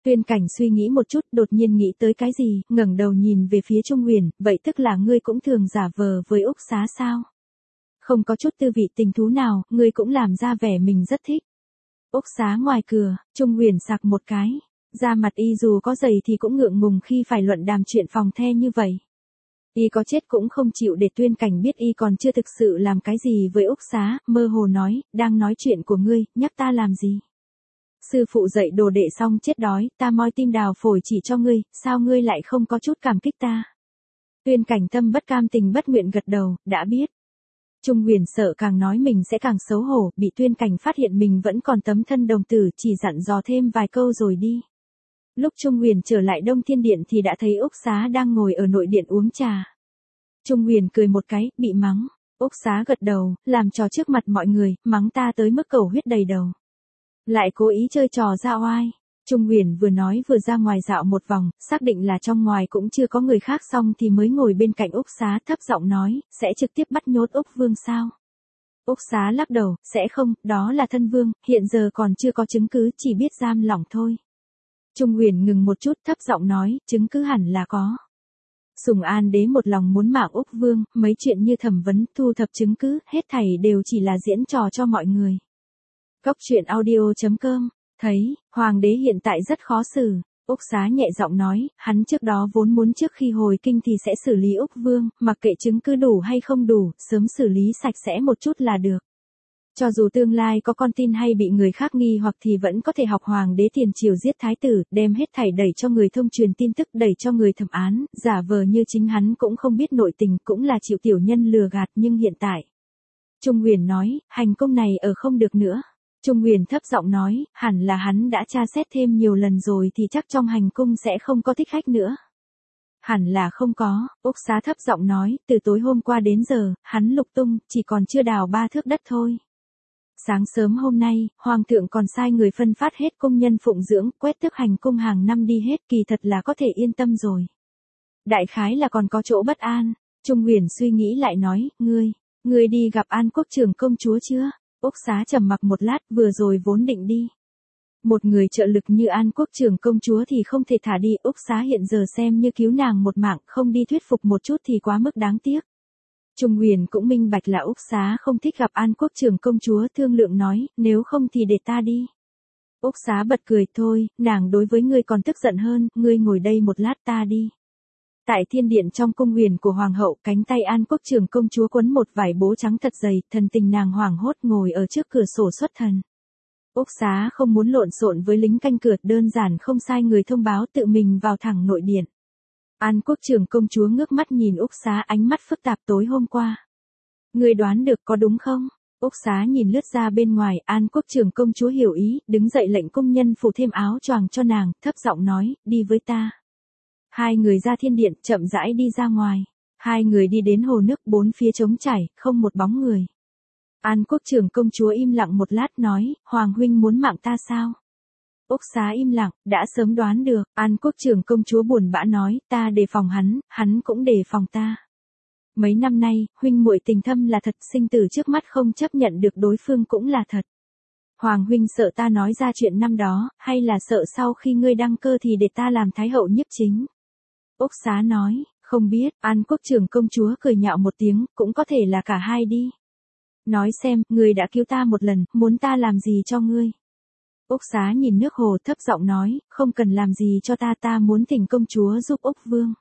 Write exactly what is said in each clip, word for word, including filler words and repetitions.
Tuyên Cảnh suy nghĩ một chút, đột nhiên nghĩ tới cái gì, ngẩng đầu nhìn về phía Trung Huyền, vậy tức là ngươi cũng thường giả vờ với Úc Xá sao? Không có chút tư vị tình thú nào, ngươi cũng làm ra vẻ mình rất thích. Úc Xá ngoài cửa, Trung Huyền sặc một cái. Da mặt y dù có dày thì cũng ngượng ngùng khi phải luận đàm chuyện phòng the như vậy. Y có chết cũng không chịu để Tuyên Cảnh biết y còn chưa thực sự làm cái gì với Úc Xá, mơ hồ nói, đang nói chuyện của ngươi, nhắc ta làm gì? Sư phụ dạy đồ đệ xong chết đói, ta moi tim đào phổi chỉ cho ngươi, sao ngươi lại không có chút cảm kích ta? Tuyên Cảnh tâm bất cam tình bất nguyện gật đầu, đã biết. Trung Huyền sợ càng nói mình sẽ càng xấu hổ, bị Tuyên Cảnh phát hiện mình vẫn còn tấm thân đồng tử, chỉ dặn dò thêm vài câu rồi đi. Lúc Trung Huyền trở lại Đông Thiên Điện thì đã thấy Úc Xá đang ngồi ở nội điện uống trà. Trung Huyền cười một cái, bị mắng. Úc Xá gật đầu, làm trò trước mặt mọi người, mắng ta tới mức cầu huyết đầy đầu. Lại cố ý chơi trò ra oai. Trung Huyền vừa nói vừa ra ngoài dạo một vòng, xác định là trong ngoài cũng chưa có người khác xong thì mới ngồi bên cạnh Úc Xá thấp giọng nói, sẽ trực tiếp bắt nhốt Úc Vương sao? Úc Xá lắc đầu, sẽ không, đó là thân vương, hiện giờ còn chưa có chứng cứ, chỉ biết giam lỏng thôi. Trung Huyền ngừng một chút thấp giọng nói, chứng cứ hẳn là có. Sùng An Đế một lòng muốn mạng Úc Vương, mấy chuyện như thẩm vấn, thu thập chứng cứ, hết thảy đều chỉ là diễn trò cho mọi người. Cốc truyện audio chấm com, thấy, Hoàng đế hiện tại rất khó xử. Úc Xá nhẹ giọng nói, hắn trước đó vốn muốn trước khi hồi kinh thì sẽ xử lý Úc Vương, mặc kệ chứng cứ đủ hay không đủ, sớm xử lý sạch sẽ một chút là được. Cho dù tương lai có con tin hay bị người khác nghi hoặc thì vẫn có thể học Hoàng đế tiền triều giết thái tử, đem hết thảy đẩy cho người thông truyền tin tức, đẩy cho người thẩm án, giả vờ như chính hắn cũng không biết nội tình, cũng là chịu tiểu nhân lừa gạt, nhưng hiện tại. Trung Huyền nói, hành cung này ở không được nữa. Trung Huyền thấp giọng nói, hẳn là hắn đã tra xét thêm nhiều lần rồi thì chắc trong hành cung sẽ không có thích khách nữa. Hẳn là không có, Úc Xá thấp giọng nói, từ tối hôm qua đến giờ, hắn lục tung, chỉ còn chưa đào ba thước đất thôi. Sáng sớm hôm nay, Hoàng thượng còn sai người phân phát hết công nhân phụng dưỡng, quét tước hành cung hàng năm đi hết, kỳ thật là có thể yên tâm rồi. Đại khái là còn có chỗ bất an. Trung Huyền suy nghĩ lại nói, ngươi, ngươi đi gặp An Quốc trưởng công chúa chưa? Úc Xá trầm mặc một lát, vừa rồi vốn định đi. Một người trợ lực như An Quốc trưởng công chúa thì không thể thả đi, Úc Xá hiện giờ xem như cứu nàng một mạng, không đi thuyết phục một chút thì quá mức đáng tiếc. Trung Huyền cũng minh bạch là Úc Xá không thích gặp An Quốc trưởng công chúa, thương lượng nói, nếu không thì để ta đi. Úc Xá bật cười, thôi, nàng đối với ngươi còn tức giận hơn, ngươi ngồi đây một lát ta đi. Tại thiên điện trong cung huyền của hoàng hậu, cánh tay An Quốc trưởng công chúa quấn một vải bố trắng thật dày, thần tình nàng hoảng hốt ngồi ở trước cửa sổ xuất thần. Úc Xá không muốn lộn xộn với lính canh cửa, đơn giản không sai người thông báo, tự mình vào thẳng nội điện. An Quốc trưởng công chúa ngước mắt nhìn Úc Xá, ánh mắt phức tạp, tối hôm qua. Ngươi đoán được có đúng không? Úc Xá nhìn lướt ra bên ngoài, An Quốc trưởng công chúa hiểu ý, đứng dậy lệnh công nhân phủ thêm áo choàng cho nàng, thấp giọng nói, đi với ta. Hai người ra thiên điện, chậm rãi đi ra ngoài. Hai người đi đến hồ nước, bốn phía trống trải, không một bóng người. An Quốc trưởng công chúa im lặng một lát nói, Hoàng huynh muốn mạng ta sao? Úc Xá im lặng, đã sớm đoán được. An Quốc trưởng công chúa buồn bã nói, ta đề phòng hắn, hắn cũng đề phòng ta. Mấy năm nay, huynh muội tình thâm là thật, sinh tử trước mắt không chấp nhận được đối phương cũng là thật. Hoàng huynh sợ ta nói ra chuyện năm đó, hay là sợ sau khi ngươi đăng cơ thì để ta làm thái hậu nhiếp chính? Úc Xá nói, không biết. An Quốc trưởng công chúa cười nhạo một tiếng, cũng có thể là cả hai đi. Nói xem, ngươi đã cứu ta một lần, muốn ta làm gì cho ngươi? Úc Xá nhìn nước hồ thấp giọng nói, không cần làm gì cho ta, ta muốn thỉnh công chúa giúp Úc Vương.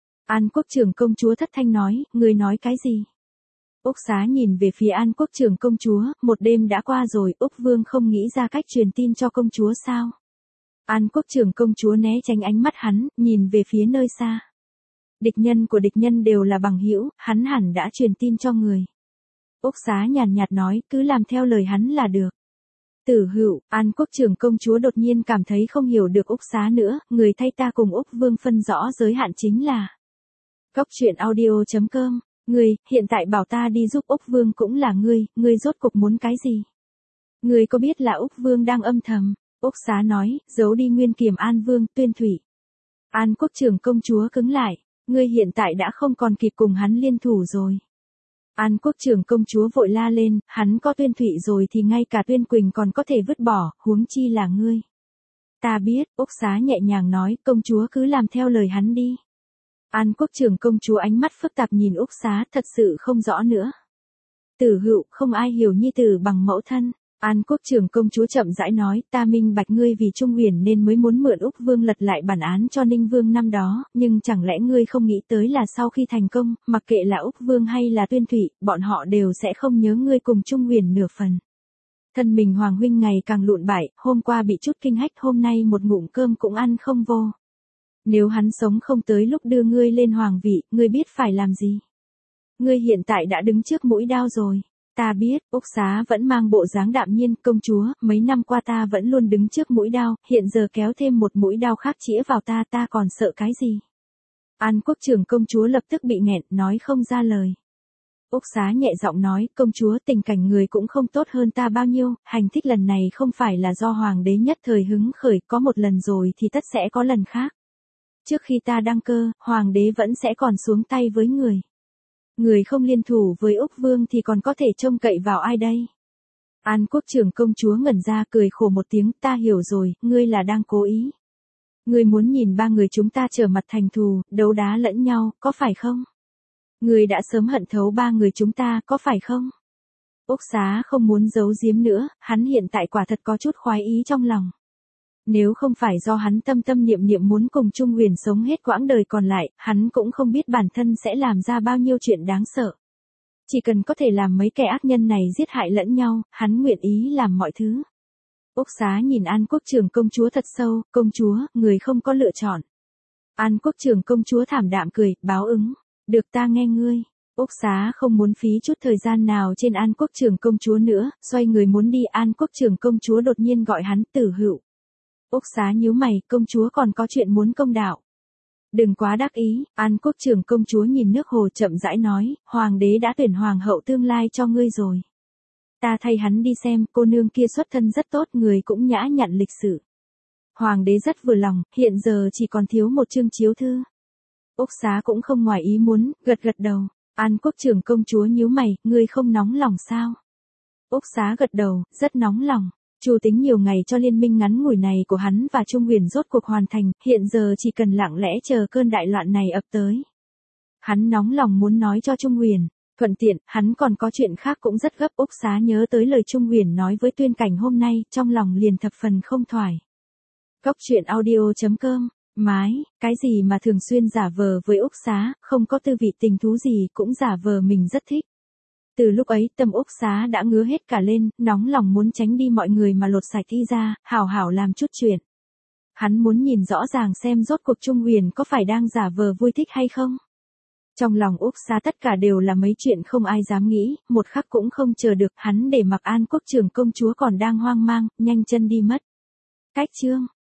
An Quốc trưởng công chúa thất thanh nói, ngươi nói cái gì? Úc Xá nhìn về phía An Quốc trưởng công chúa, một đêm đã qua rồi, Úc Vương không nghĩ ra cách truyền tin cho công chúa sao? An Quốc trưởng công chúa né tránh ánh mắt hắn, nhìn về phía nơi xa. Địch nhân của địch nhân đều là bằng hữu, hắn hẳn đã truyền tin cho người. Úc Xá nhàn nhạt nói, cứ làm theo lời hắn là được. Tử Hữu, An Quốc trưởng công chúa đột nhiên cảm thấy không hiểu được Úc Xá nữa, người thay ta cùng Úc Vương phân rõ giới hạn chính là. Cốc truyện audio chấm com, ngươi, hiện tại bảo ta đi giúp Úc Vương cũng là ngươi, ngươi rốt cục muốn cái gì? Ngươi có biết là Úc Vương đang âm thầm? Úc Xá nói, giấu đi Nguyên Kiềm An Vương, Tuyên Thủy. An Quốc trưởng công chúa cứng lại, ngươi hiện tại đã không còn kịp cùng hắn liên thủ rồi. An Quốc trưởng công chúa vội la lên, hắn có Tuyên Thủy rồi thì ngay cả Tuyên Quỳnh còn có thể vứt bỏ, huống chi là ngươi. Ta biết, Úc Xá nhẹ nhàng nói, công chúa cứ làm theo lời hắn đi. An Quốc trưởng công chúa ánh mắt phức tạp nhìn Úc Xá, thật sự không rõ nữa. Tử Hựu, không ai hiểu nhi tử bằng mẫu thân. An Quốc trưởng công chúa chậm rãi nói, ta minh bạch ngươi vì Trung Huyền nên mới muốn mượn Úc Vương lật lại bản án cho Ninh Vương năm đó, nhưng chẳng lẽ ngươi không nghĩ tới là sau khi thành công, mặc kệ là Úc Vương hay là Tuyên Thụy, bọn họ đều sẽ không nhớ ngươi cùng Trung Huyền nửa phần. Thân mình Hoàng huynh ngày càng lụn bại, hôm qua bị chút kinh hách, hôm nay một ngụm cơm cũng ăn không vô. Nếu hắn sống không tới lúc đưa ngươi lên hoàng vị, ngươi biết phải làm gì? Ngươi hiện tại đã đứng trước mũi đao rồi. Ta biết, Úc Xá vẫn mang bộ dáng đạm nhiên, công chúa, mấy năm qua ta vẫn luôn đứng trước mũi đao, hiện giờ kéo thêm một mũi đao khác chĩa vào ta, ta còn sợ cái gì? An Quốc trưởng công chúa lập tức bị nghẹn, nói không ra lời. Úc Xá nhẹ giọng nói, công chúa, tình cảnh người cũng không tốt hơn ta bao nhiêu, hành thích lần này không phải là do hoàng đế nhất thời hứng khởi, có một lần rồi thì tất sẽ có lần khác. Trước khi ta đăng cơ, hoàng đế vẫn sẽ còn xuống tay với người. Người không liên thủ với Úc Vương thì còn có thể trông cậy vào ai đây? An Quốc trưởng công chúa ngẩn ra cười khổ một tiếng, ta hiểu rồi, ngươi là đang cố ý. Ngươi muốn nhìn ba người chúng ta trở mặt thành thù, đấu đá lẫn nhau, có phải không? Ngươi đã sớm hận thấu ba người chúng ta, có phải không? Úc Xá không muốn giấu giếm nữa, hắn hiện tại quả thật có chút khoái ý trong lòng. Nếu không phải do hắn tâm tâm niệm niệm muốn cùng Trung Huyền sống hết quãng đời còn lại, hắn cũng không biết bản thân sẽ làm ra bao nhiêu chuyện đáng sợ. Chỉ cần có thể làm mấy kẻ ác nhân này giết hại lẫn nhau, hắn nguyện ý làm mọi thứ. Úc Xá nhìn An Quốc trưởng công chúa thật sâu, công chúa, người không có lựa chọn. An Quốc trưởng công chúa thảm đạm cười, báo ứng. Được, ta nghe ngươi. Úc Xá không muốn phí chút thời gian nào trên An Quốc trưởng công chúa nữa, xoay người muốn đi. An Quốc trưởng công chúa đột nhiên gọi hắn, Tử Hựu. Úc Xá nhíu mày, công chúa còn có chuyện muốn công đạo. Đừng quá đắc ý, An Quốc trưởng công chúa nhìn nước hồ chậm rãi nói, hoàng đế đã tuyển hoàng hậu tương lai cho ngươi rồi. Ta thay hắn đi xem, cô nương kia xuất thân rất tốt, người cũng nhã nhặn lịch sự. Hoàng đế rất vừa lòng, hiện giờ chỉ còn thiếu một chương chiếu thư. Úc Xá cũng không ngoài ý muốn, gật gật đầu. An Quốc trưởng công chúa nhíu mày, ngươi không nóng lòng sao? Úc Xá gật đầu, rất nóng lòng. Chu tính nhiều ngày cho liên minh ngắn ngủi này của hắn và Trung Huyền rốt cuộc hoàn thành, hiện giờ chỉ cần lặng lẽ chờ cơn đại loạn này ập tới. Hắn nóng lòng muốn nói cho Trung Huyền, thuận tiện, hắn còn có chuyện khác cũng rất gấp. Úc Xá nhớ tới lời Trung Huyền nói với Tuyên Cảnh hôm nay, trong lòng liền thập phần không thoải. Góc truyện audio chấm com, mái, cái gì mà thường xuyên giả vờ với Úc Xá, không có tư vị tình thú gì cũng giả vờ mình rất thích. Từ lúc ấy tâm Úc Xá đã ngứa hết cả lên, nóng lòng muốn tránh đi mọi người mà lột sạch y ra, hảo hảo làm chút chuyện. Hắn muốn nhìn rõ ràng xem rốt cuộc Trung Huyền có phải đang giả vờ vui thích hay không. Trong lòng Úc Xá tất cả đều là mấy chuyện không ai dám nghĩ, một khắc cũng không chờ được, hắn để mặc An Quốc trưởng công chúa còn đang hoang mang, nhanh chân đi mất. Cách chương